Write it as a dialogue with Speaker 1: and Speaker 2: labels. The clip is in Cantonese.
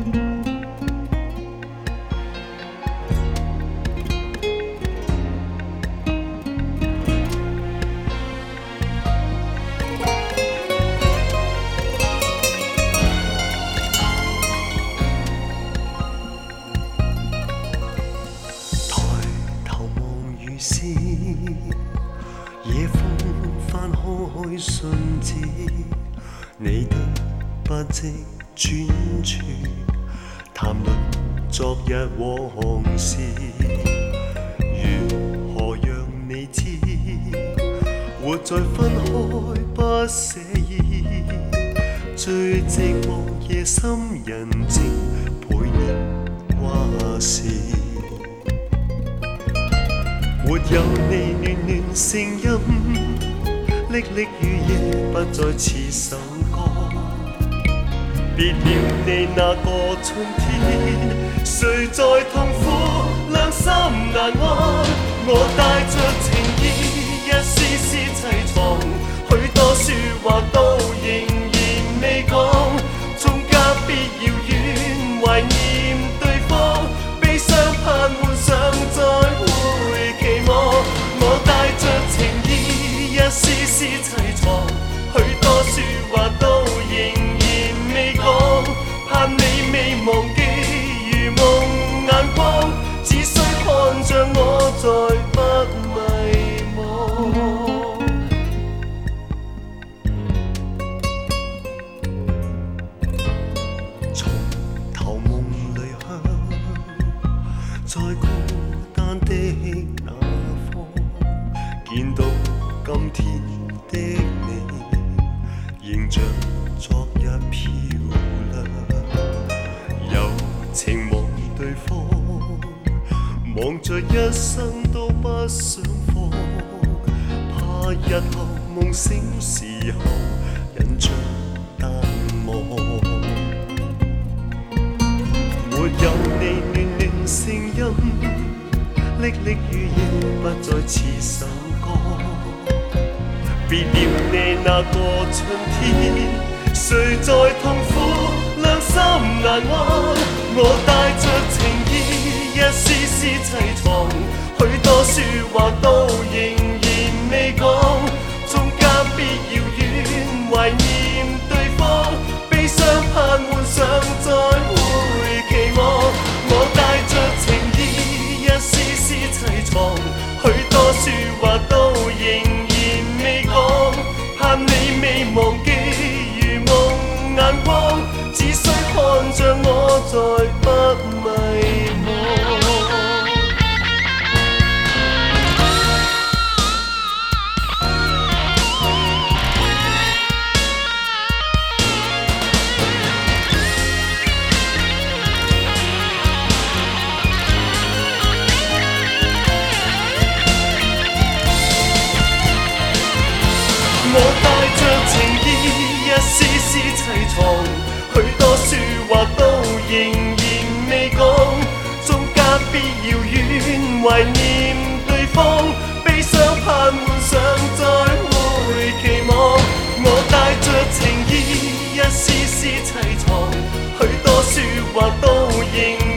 Speaker 1: 夜風翻開信紙，你的筆跡專處，談論昨日往事。如何讓你知，活在分開不捨意，最寂寞夜深人靜，陪念掛事。沒有你暖暖聲音，瀝瀝雨夜不再似首歌。別了你那個春天，誰在痛苦良心難安？我帶着情意，一絲絲悽藏，許多説話都仍然未講，縱隔別遙遠，懷念對方，悲傷盼幻想再會期望。我帶着情意，一絲絲悽藏，許多説話都仍然未講，盼你未忘記如夢眼光，只需看着我再不迷惘。從頭夢裏鄉，在孤單的那方，見到今天的你，仍像昨日漂亮。有情望對方，望着一生都不想放，怕日後夢醒時候印象淡忘。沒有你暖暖聲音，瀝瀝雨夜不再似首歌。別了你那個春天，誰在痛苦良心難安？我帶着情意，一絲絲悽藏，許多説話都仍然未講，縱隔別遙遠，懷念對方，悲傷盼幻想再會期望。我帶着情意，一絲絲悽藏，許多説話都仍然未講，盼你未忘記如夢眼光，只需看着我再不迷惘。我帶着情意，一絲絲悽藏，許多説話都仍然未講，縱隔別遙遠，懷念對方，悲傷盼幻想再會期望。我帶着情意，一絲絲悽藏，許多説話都仍